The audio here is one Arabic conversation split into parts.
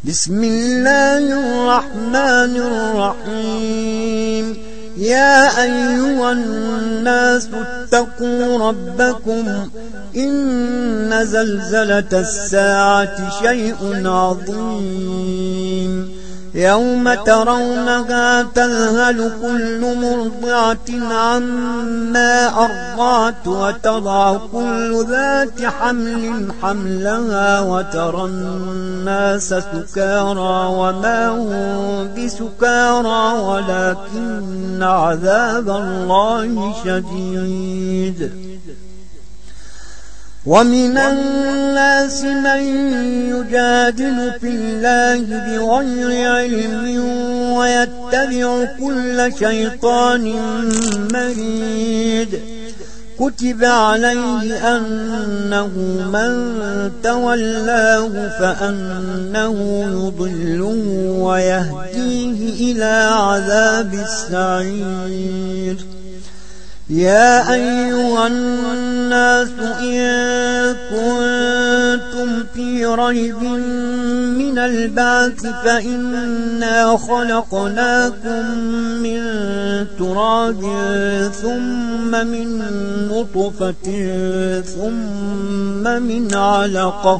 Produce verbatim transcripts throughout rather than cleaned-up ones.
بسم الله الرحمن الرحيم. يا أيها الناس اتقوا ربكم إن زلزلة الساعة شيء عظيم يوم ترونها تذهل كل مرضعة عما أرضعت وتضع كل ذات حمل حملها وترى الناس سكارى وما هم بسكارى ولكن عذاب الله شديد. ومن الناس من يجادل في الله بغير علم ويتبع كل شيطان مريد. كتب عليه أنه من تولاه فأنه يضله ويهديه إلى عذاب السعير. يا أيها الناس إن كنتم في ريب من البعث فإنا خلقناكم من تراب ثم من نطفة ثم من علقة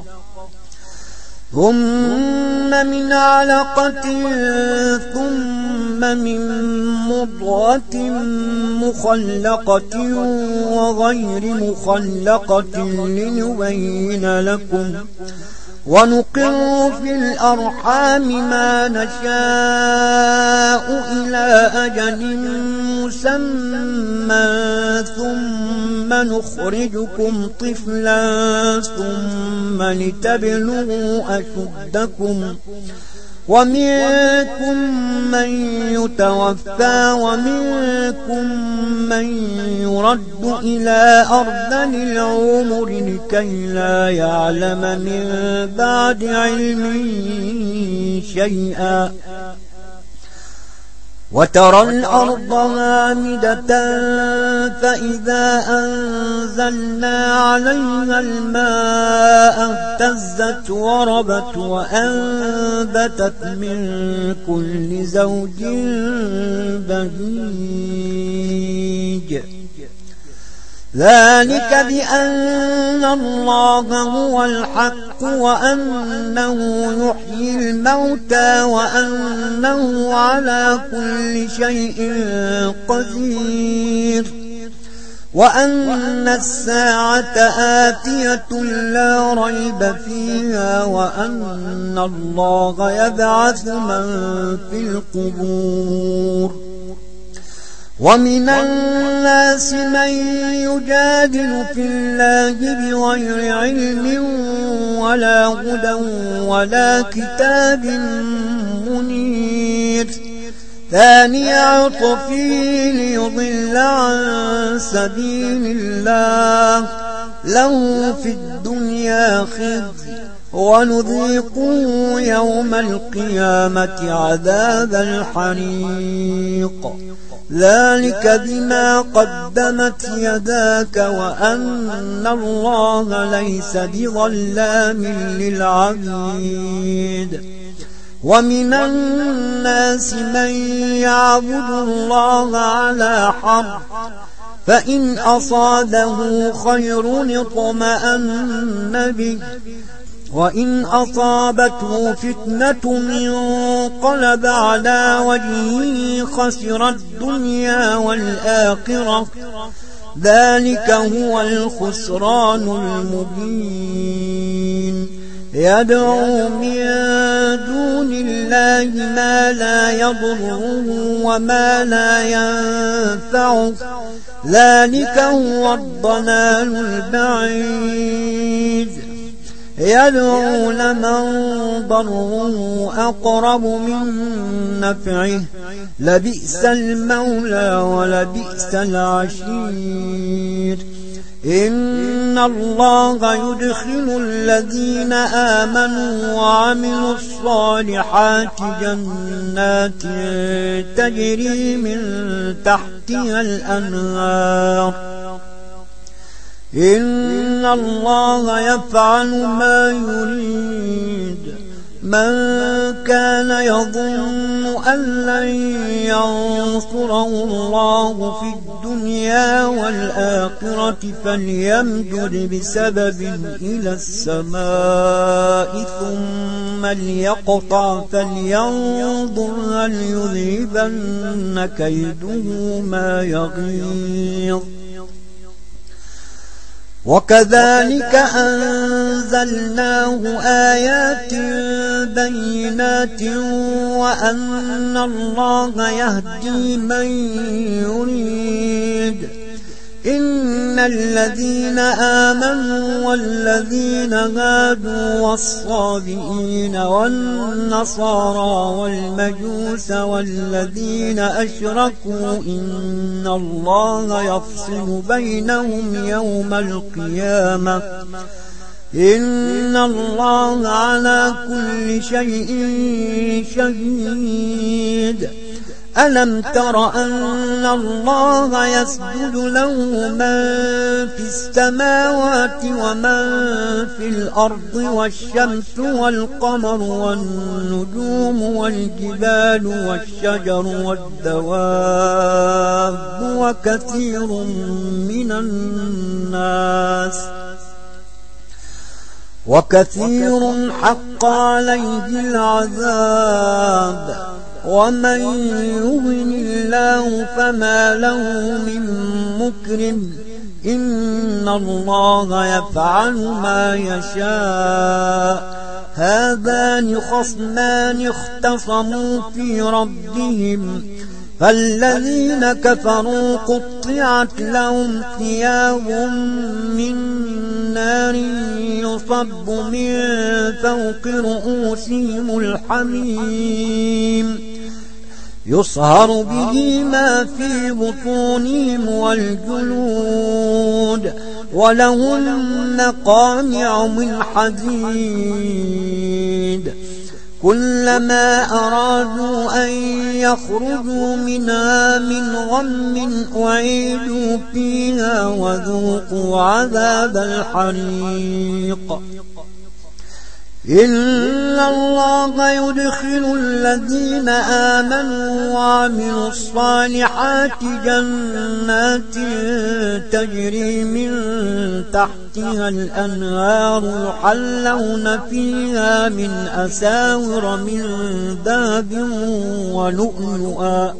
ثم من علقة ثم من مضغة مخلقة وغير مخلقة لنبين لكم ونقر في الأرحام ما نشاء إلى أجل مسمى ثم نخرجكم طفلا ثم لتبلغوا أشدكم ومنكم من يتوفى ومنكم من يرد إلى أرذل العمر لكي لا يعلم من بعد علم شيئا. وترى الأرض هامدة فإذا أنزلنا عليها الماء اهتزت وربت وأنبتت من كل زوج بهيج. ذلك بأن الله هو الحق وأنه يحيي الموتى وأنه على كل شيء قدير وأن الساعة آتية لا ريب فيها وأن الله يبعث من في القبور. ومن الناس من يجادل في الله بغير علم ولا هدى ولا كتاب منير. ثاني عطفه ليضل عن سبيل الله له في الدنيا خزي ونذيقه يوم القيامة عذاب الحريق. ذلك بما قدمت يداك وأن الله ليس بظلام للعبيد. ومن الناس من يعبد الله على حرف فإن أصابه خير اطمأن به وإن أصابته فتنة انقلب على وجهه خسر الدنيا والآخرة. ذلك هو الخسران المبين. يدعو من دون الله ما لا يضره وما لا ينفعه. ذلك هو الضلال البعيد. يدعو لمن ضره أقرب من نفعه لبئس المولى ولبئس العشير. إن الله يدخل الذين آمنوا وعملوا الصالحات جنات تجري من تحتها الأنهار إن الله يفعل ما يريد من كان يظن أن لن ينصره الله في الدنيا والآخرة فليمدد بسبب إلى السماء ثم ليقطع فلينظر هل يذهبن كيده ما يغيظ. وكذلك أنزلناه آيات بينات وأن الله يهدي من يريد. إن الذين آمنوا والذين هادوا والصابئين والنصارى والمجوس والذين أشركوا إن الله يفصل بينهم يوم القيامة إن الله على كل شيء شهيد. ألم تر أن الله يسجد له من في السماوات ومن في الأرض والشمس والقمر والنجوم والجبال والشجر والدواب وكثير من الناس وكثير حق عليه العذاب ومن يهن الله فما له من مكرم إن الله يفعل ما يشاء. هذان خصمان اختصموا في ربهم فالذين كفروا قطعت لهم ثياب من نار يصب من فوق رؤوسهم الحميم يصهر به ما في بطونهم والجلود ولهم مقامع من حديد كلما أرادوا أن يخرجوا منها من غم أعيدوا فيها وذوقوا عذاب الحريق. إن الله يدخل الذين آمنوا وعملوا الصالحات جنات تجري من تحتها الأنهار يحلون فيها من أساور من ذهب ولؤلؤا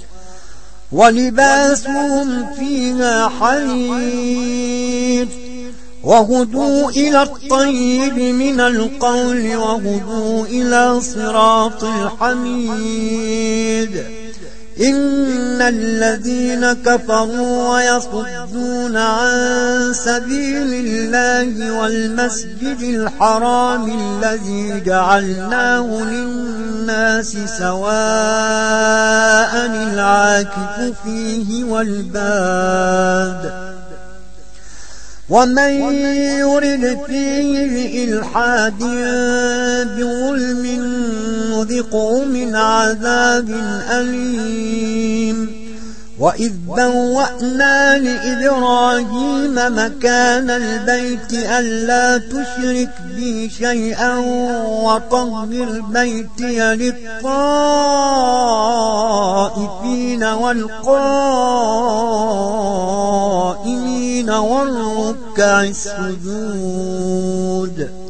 ولباسهم فيها حرير وهدوا إلى الطيب من القول وهدوا إلى صراط الحميد. إن الذين كفروا ويصدون عن سبيل الله والمسجد الحرام الذي جعلناه للناس سواء العاكف فيه والباد ومن يرد فيه بإلحاد بظلم نذقه من عذاب أليم. وإذ بوأنا لإبراهيم مكان البيت ألا تشرك بي شيئا وطهر بيتي للطائفين والقائمين والركع السجود.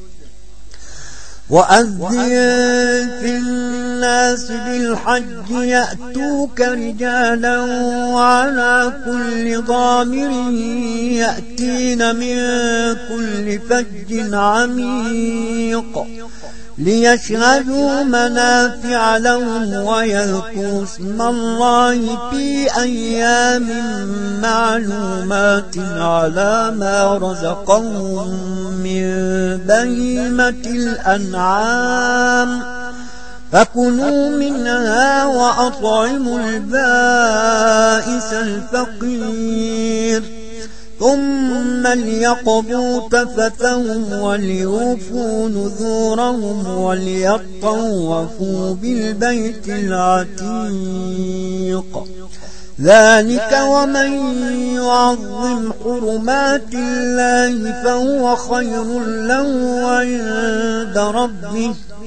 وأذن في الناس بالحج يأتوك رجالا وعلى كل ضامر يأتين من كل فج عميق ليشهدوا منافع لهم ويذكروا اسم الله في أيام معلومات على ما رزقهم من بهيمة الأنعام فكلوا منها وأطعموا البائس الفقير ثم ليقضوا تفثهم وليوفوا نذورهم وليطوفوا بالبيت العتيق. ذلك ومن يعظم حرمات الله فهو خير له عند ربه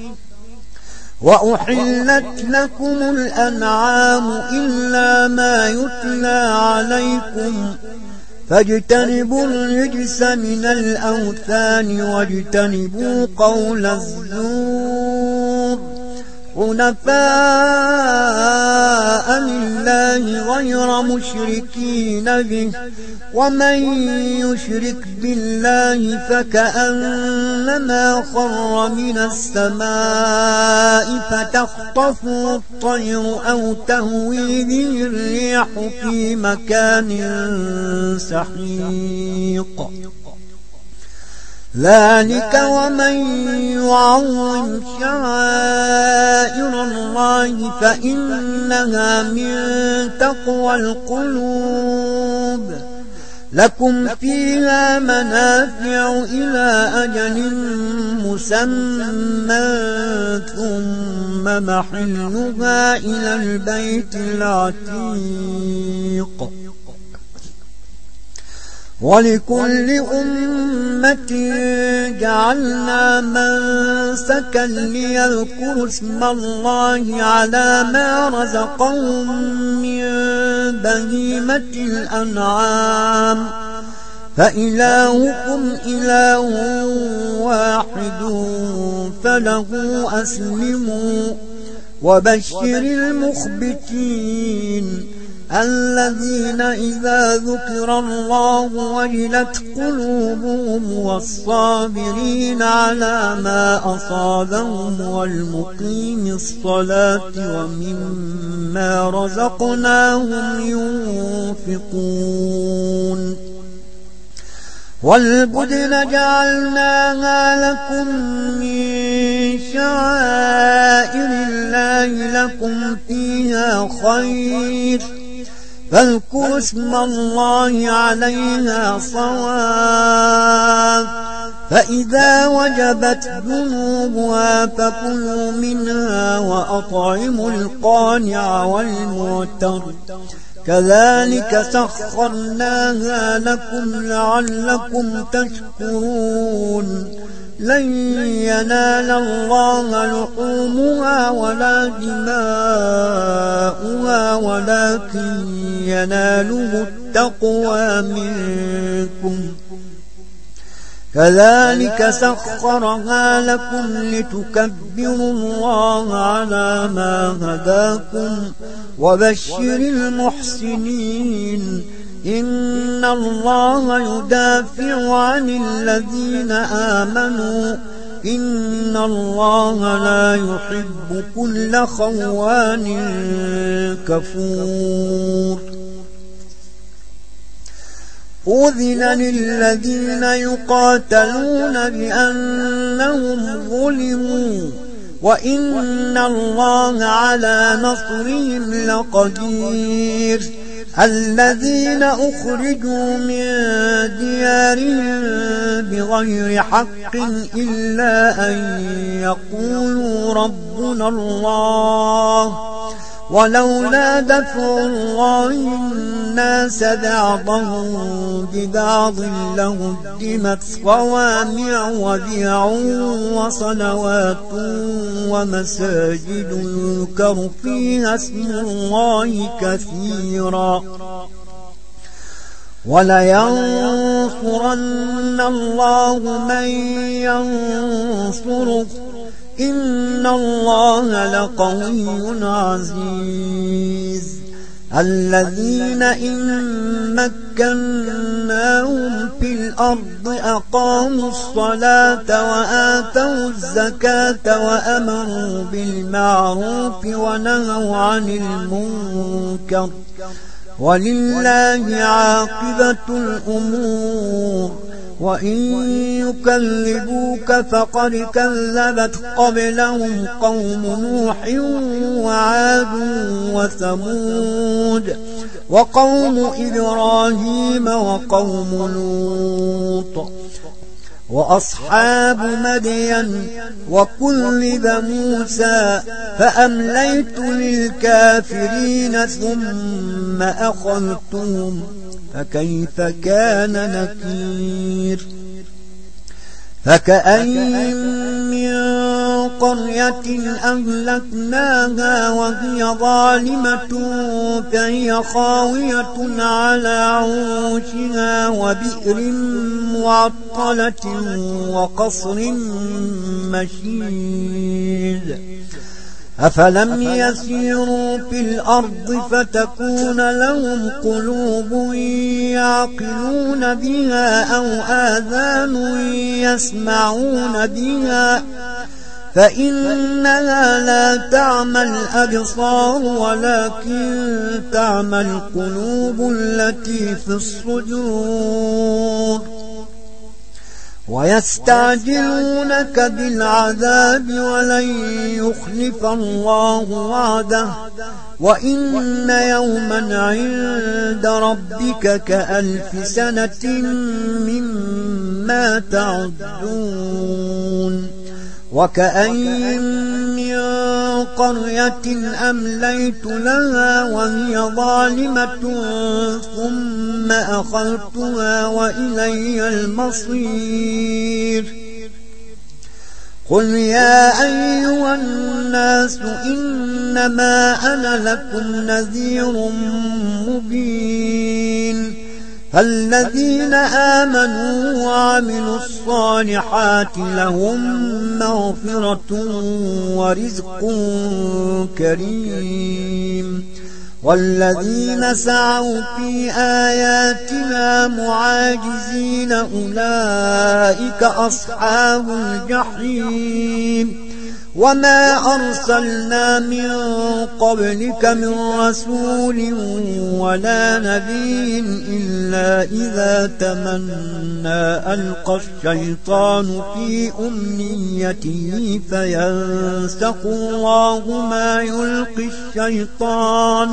وأحلت لكم الأنعام إلا ما يتلى عليكم فاجتنبوا الرجس من الأوثان واجتنبوا قول الزور حنفاء لله غير مشركين به ومن يشرك بالله فكأنما خر من السماء فتخطفه الطير أو تهوي به الريح في مكان سحيق ذلك ومن يعظم شعائر الله فإنها من تقوى القلوب لكم فيها منافع إلى أجل مسمى ثم محلها إلى البيت العتيق ولكل أمة جعلنا منسكا ليذكروا اسم الله على ما رزقهم من بهيمة الأنعام فإلهكم إله واحد فله أسلموا وبشر المخبتين الذين إذا ذكر الله وجلت قلوبهم والصابرين على ما أصابهم والمقيم الصلاة ومما رزقناهم ينفقون والبدن جعلناها لكم من شعائر الله لكم فيها خير فاذكروا اسم الله عليها صواف فإذا وجبت جنوبها فكلوا منها وأطعموا القانع والمعتر كذلك سخرناها لكم لعلكم تشكرون لن ينال الله لحومها ولا دماؤها ولكن يناله التقوى منكم كذلك سخرها لكم لتكبروا الله على ما هداكم وبشر المحسنين إن الله يدافع عن الذين آمنوا إن الله لا يحب كل خوان كفور أذن للذين يقاتلون بأنهم ظلموا وإن الله على نصرهم لقدير الذين أخرجوا من ديارهم بغير حق إلا أن يقولوا ربنا الله ولولا دفع الله الناس بعضهم ببعض لهدمت صوامع وبيع وصلوات ومساجد يذكر فيها اسم الله كثيرا ولينصرن الله من ينصره إن الله لقوي عزيز الذين إن مكناهم في الأرض أقاموا الصلاة وآتوا الزكاة وأمروا بالمعروف ونهوا عن المنكر ولله عاقبة الأمور وإن يكذبوك فقد كذبت قبلهم قوم نوح وعاد وثمود وقوم إبراهيم وقوم لوط وأصحاب مدين وكذب موسى فأمليت للكافرين ثم أخذتهم فكيف كان نكير فكأين من قرية أهلكناها وهي ظالمة فهي خاوية على عروشها وبئر معطلة وقصر مشيد أفلم يسيروا في الأرض فتكون لهم قلوب يعقلون بها أو آذان يسمعون بها فإنها لا تعمى الأبصار ولكن تعمى القلوب التي في الصدور ويستعجلونك بالعذاب ولن يخلف الله وعده وإن يوما عند ربك كألف سنة مما تعدون وكأين من قرية أمليت لها وهي ظالمة ثم أخذتها وإلي المصير قل يا أيها الناس إنما أنا لكم نذير مبين فالذين آمنوا وعملوا الصالحات لهم مغفرة ورزق كريم والذين سعوا في آياتنا معاجزين أولئك أصحاب الجحيم وما أرسلنا من قبلك من رسول ولا نبي إلا إذا تمنى ألقى الشيطان في أمنيته فينسخ الله ما يلقي الشيطان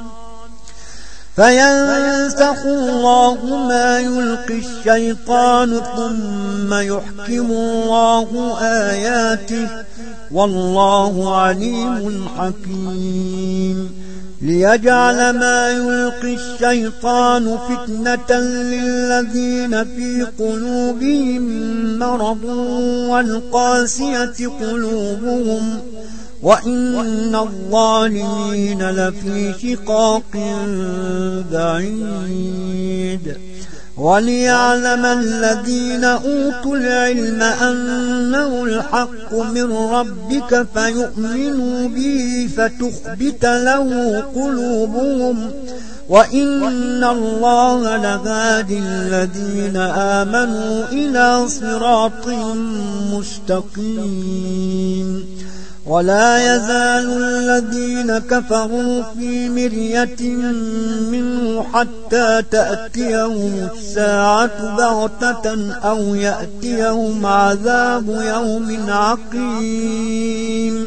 فينسخ الله ما يلقي الشيطان ثم يحكم الله آياته والله عليم حكيم ليجعل ما يلقي الشيطان فتنة للذين في قلوبهم مرض والقاسية قلوبهم وإن الظالمين لفي شقاق بعيد وليعلم الذين أوتوا العلم أنه الحق من ربك فيؤمنوا به فتخبت له قلوبهم وإن الله لهادي الذين آمنوا إلى صراط مستقيم ولا يزال الذين كفروا في مرية منه حتى تأتيهم الساعة بغتة أو يأتيهم عذاب يوم عقيم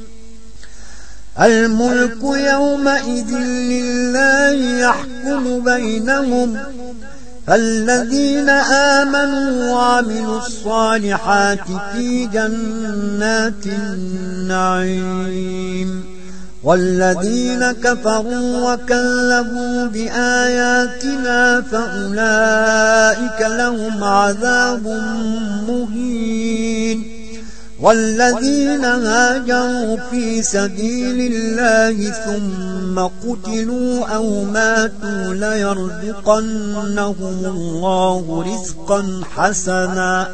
الملك يومئذ لله يحكم بينهم فالذين آمنوا وعملوا الصالحات في جنات النعيم والذين كفروا وكذبوا بآياتنا فأولئك لهم عذاب مهين والذين هاجروا في سبيل الله ثم قتلوا أو ماتوا ليرزقنهم الله رزقا حسنا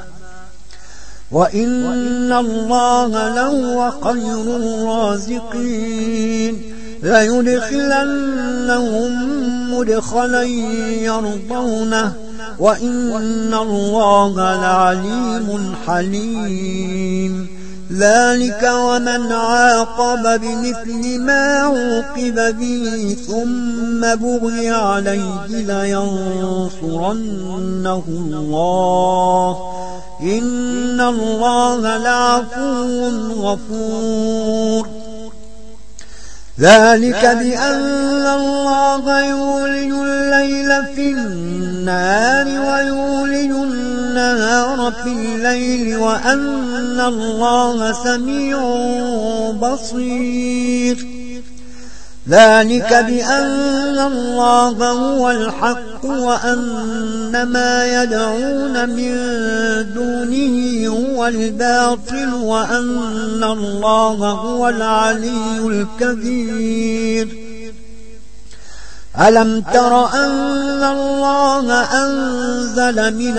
وإن الله لهو خير الرازقين ليدخلنهم مدخلا يرضونه وإن الله لعليم حليم ذلك ومن عاقب بمثل ما عوقب به ثم بغي عليه لينصرنه الله إن الله لعفو غفور ذلك بأن الله يولج الليل في النهار ويولج النهار في الليل وأن الله سميع بصير ذلك بأن الله هو الحق وأن ما يدعون من دونه هو الباطل وأن الله هو العلي الكبير. ألم تر أن الله أنزل من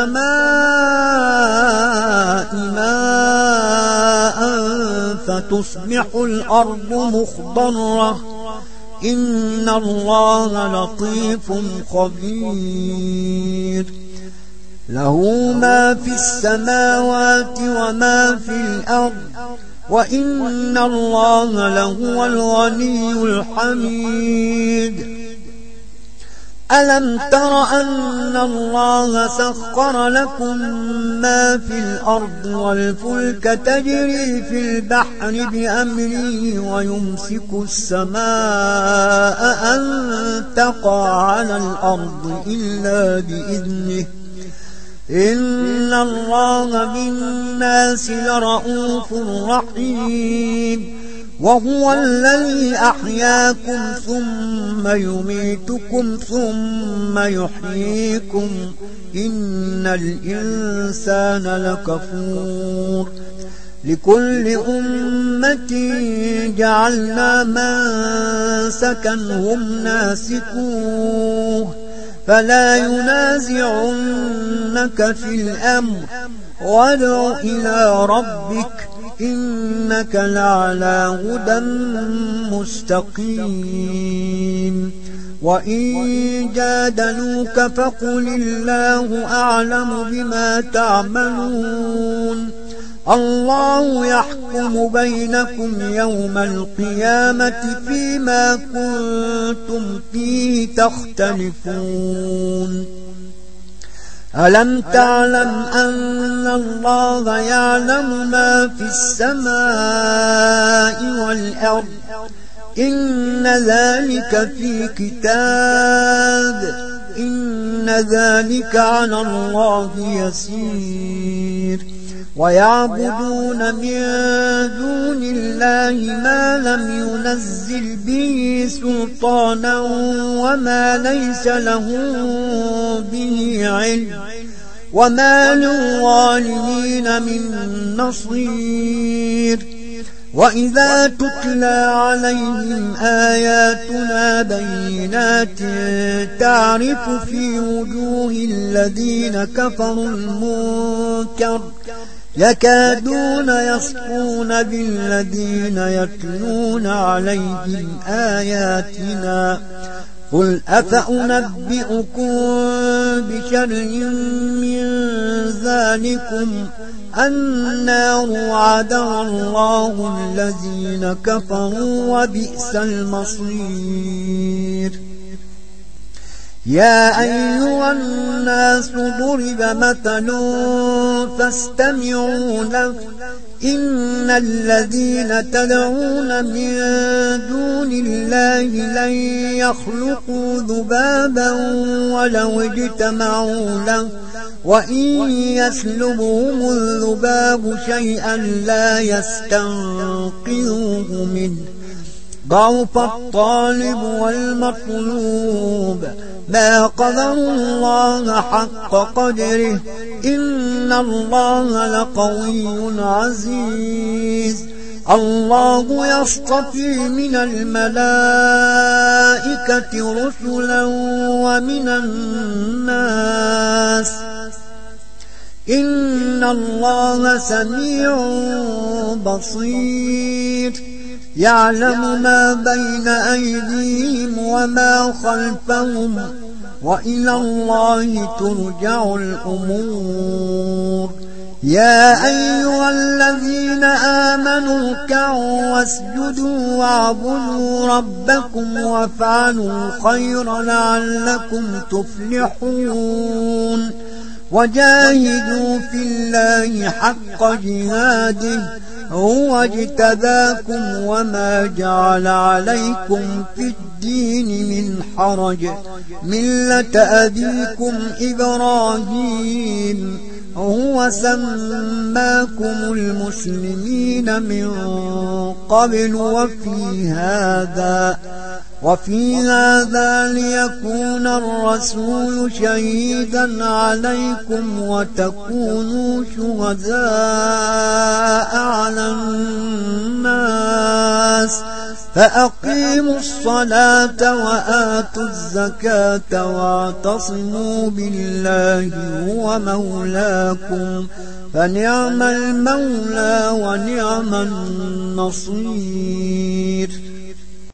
السماء ماء فتصبح الأرض مخضرة إن الله لطيف خبير. له ما في السماوات وما في الأرض وإن الله لهو الغني الحميد. ألم تر أن الله سخر لكم ما في الأرض والفلك تجري في البحر بأمره ويمسك السماء أن تقع على الأرض إلا بإذنه إن الله بالناس لرؤوف رحيم. وهو الذي أحياكم ثم يميتكم ثم يحييكم إن الإنسان لكفور. لكل أمة جعلنا منسكا هم ناسكوه فلا ينازعنك في الأمر وادع إلى ربك إنك لعلى هدى مستقيم. وإن جادلوك فقل الله أعلم بما تعملون. الله يحكم بينكم يوم القيامة فيما كنتم فيه تختلفون. ألم تعلم أن الله يعلم ما في السماء والأرض إن ذلك في كتاب إن ذلك على الله يسير. ويعبدون من دون الله ما لم ينزل به سلطانا وما ليس له به علم وما للظالمين من نصير. وإذا تتلى عليهم آياتنا بينات تعرف في وجوه الذين كفروا المنكر يكادون يسطون بالذين يتلون عليهم آياتنا. قل أفأنبئكم بشر من ذلكم النار وعدها الله الذين كفروا وبئس المصير. يا أيها الناس ضرب مثل فاستمعوا له إن الذين تدعون من دون الله لن يخلقوا ذبابا ولو اجتمعوا له وإن يسلبهم الذباب شيئا لا يستنقذوه منه ضعف الطالب والمطلوب ما قدر الله حق قدره إن الله لقوي عزيز. الله يصطفي من الملائكة رسلا ومن الناس إن الله سميع بصير. يعلم ما بين أيديهم وما خلفهم وإلى الله ترجع الأمور. يا أيها الذين آمنوا اركعوا واسجدوا واعبدوا ربكم وافعلوا الخير لعلكم تفلحون. وجاهدوا في الله حق جهاده هو اجتباكم وما جعل عليكم في الدين من حرج ملة أبيكم إبراهيم هو سماكم المسلمين من قبل وفي هذا وفي هذا ليكون الرسول شهيدا عليكم وتكونوا شهداء على الناس فأقيموا الصلاة وآتوا الزكاة واعتصموا بالله هو مولاكم فنعم المولى ونعم النصير